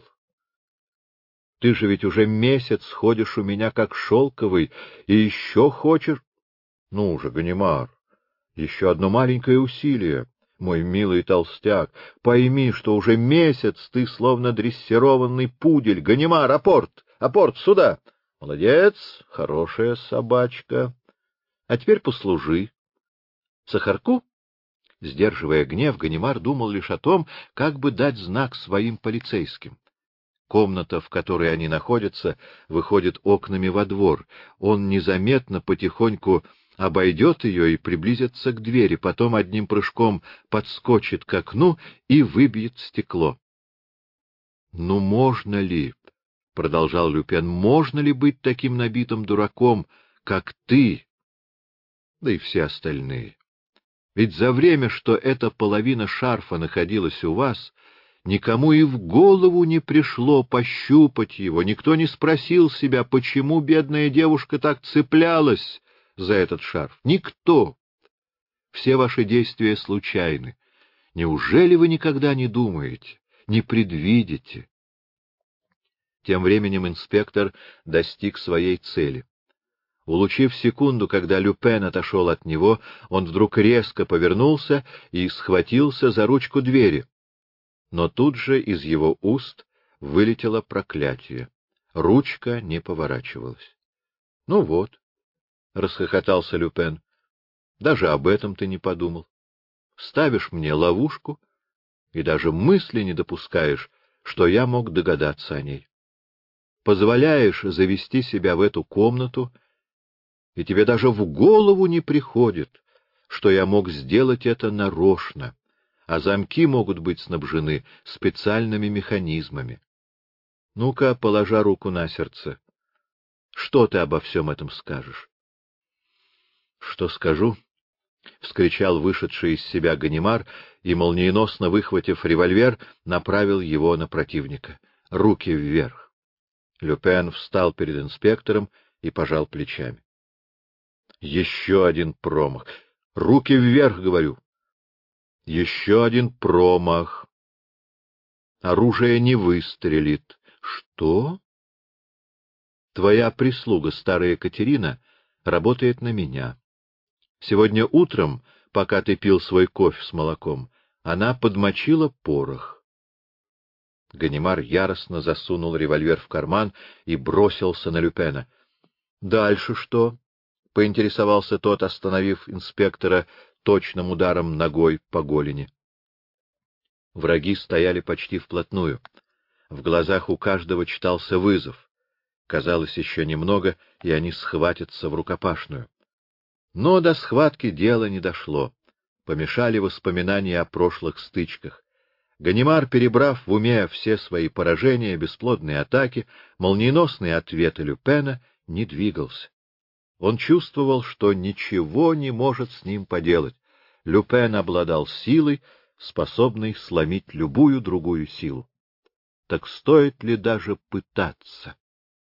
Ты же ведь уже месяц ходишь у меня как шелковый, и еще хочешь... Ну же, Ганимар, еще одно маленькое усилие. Мой милый толстяк, пойми, что уже месяц ты словно дрессированный пудель. Ганимар, апорт! Апорт, сюда! Молодец, хорошая собачка. А теперь послужи. Сахарку? Сдерживая гнев, Ганимар думал лишь о том, как бы дать знак своим полицейским. Комната, в которой они находятся, выходит окнами во двор. Он незаметно, потихоньку обойдет ее и приблизится к двери, потом одним прыжком подскочит к окну и выбьет стекло. — Ну, можно ли, — продолжал Люпен, — можно ли быть таким набитым дураком, как ты, да и все остальные? Ведь за время, что эта половина шарфа находилась у вас, никому и в голову не пришло пощупать его, никто не спросил себя, почему бедная девушка так цеплялась за этот шарф. Никто. Все ваши действия случайны. Неужели вы никогда не думаете, не предвидите? Тем временем инспектор достиг своей цели. Улучив секунду, когда Люпен отошел от него, он вдруг резко повернулся и схватился за ручку двери. Но тут же из его уст вылетело проклятие. Ручка не поворачивалась. — Ну вот, — расхохотался Люпен, — даже об этом ты не подумал. Ставишь мне ловушку и даже мысли не допускаешь, что я мог догадаться о ней. Позволяешь завести себя в эту комнату, и тебе даже в голову не приходит, что я мог сделать это нарочно, а замки могут быть снабжены специальными механизмами. Ну-ка, положа руку на сердце, что ты обо всем этом скажешь? — Что скажу? — вскричал вышедший из себя Ганимар и, молниеносно выхватив револьвер, направил его на противника. Руки вверх. Люпен встал перед инспектором и пожал плечами. Еще один промах. Руки вверх, говорю. Еще один промах. Оружие не выстрелит. Что? Твоя прислуга, старая Катерина, работает на меня. Сегодня утром, пока ты пил свой кофе с молоком, она подмочила порох. Ганимар яростно засунул револьвер в карман и бросился на Люпена. — Дальше что? — поинтересовался тот, остановив инспектора точным ударом ногой по голени. Враги стояли почти вплотную. В глазах у каждого читался вызов. Казалось, еще немного, и они схватятся в рукопашную. Но до схватки дело не дошло. Помешали воспоминания о прошлых стычках. Ганимар, перебрав в уме все свои поражения, бесплодные атаки, молниеносные ответы Люпена, не двигался. Он чувствовал, что ничего не может с ним поделать. Люпен обладал силой, способной сломить любую другую силу. Так стоит ли даже пытаться?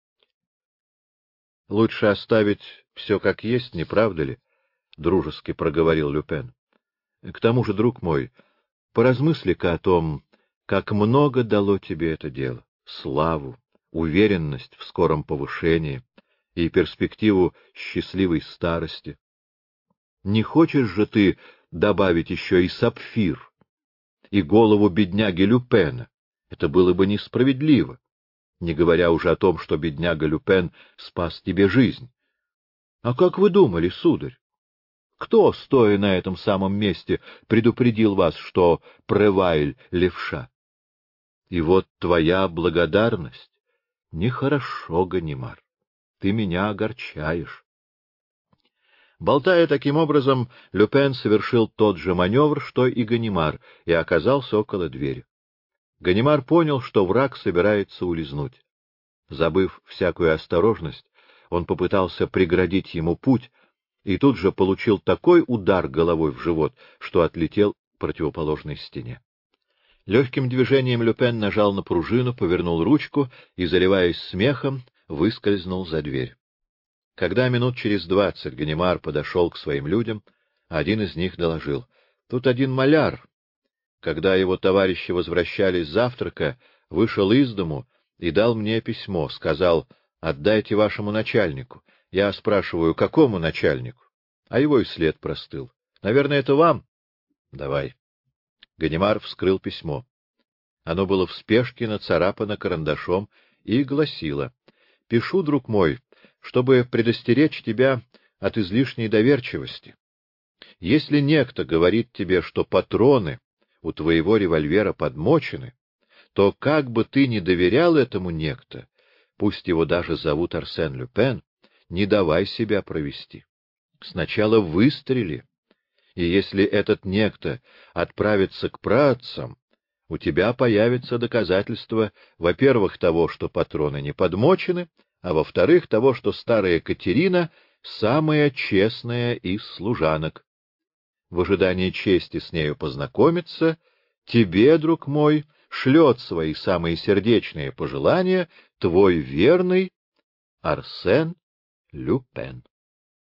— Лучше оставить все как есть, не правда ли? — дружески проговорил Люпен. — К тому же, друг мой, поразмысли-ка о том, как много дало тебе это дело: славу, уверенность в скором повышении и перспективу счастливой старости. Не хочешь же ты добавить еще и сапфир, и голову бедняги Люпена? Это было бы несправедливо, не говоря уже о том, что бедняга Люпен спас тебе жизнь. А как вы думали, сударь? Кто, стоя на этом самом месте, предупредил вас, что Превайль — левша? И вот твоя благодарность, Нехорошо, Ганимар. Ты меня огорчаешь. Болтая таким образом, Люпен совершил тот же маневр, что и Ганимар, и оказался около двери. Ганимар понял, что враг собирается улизнуть. Забыв всякую осторожность, он попытался преградить ему путь, и тут же получил такой удар головой в живот, что отлетел к противоположной стене. Легким движением Люпен нажал на пружину, повернул ручку и, заливаясь смехом, выскользнул за дверь. Когда минут через двадцать Ганимар подошел к своим людям, один из них доложил: тут один маляр, когда его товарищи возвращались с завтрака, вышел из дому и дал мне письмо, сказал: отдайте вашему начальнику. Я спрашиваю: какому начальнику? А его и след простыл. Наверное, это вам? Давай. Ганимар вскрыл письмо. Оно было в спешке нацарапано карандашом и гласило: пишу, друг мой, чтобы предостеречь тебя от излишней доверчивости. Если некто говорит тебе, что патроны у твоего револьвера подмочены, то как бы ты ни доверял этому некто, пусть его даже зовут Арсен Люпен, не давай себя провести. Сначала выстрели, и если этот некто отправится к праотцам, у тебя появится доказательство, во-первых, того, что патроны не подмочены, а во-вторых, того, что старая Катерина — самая честная из служанок. В ожидании чести с нею познакомиться, тебе, друг мой, шлет свои самые сердечные пожелания твой верный Арсен Люпен.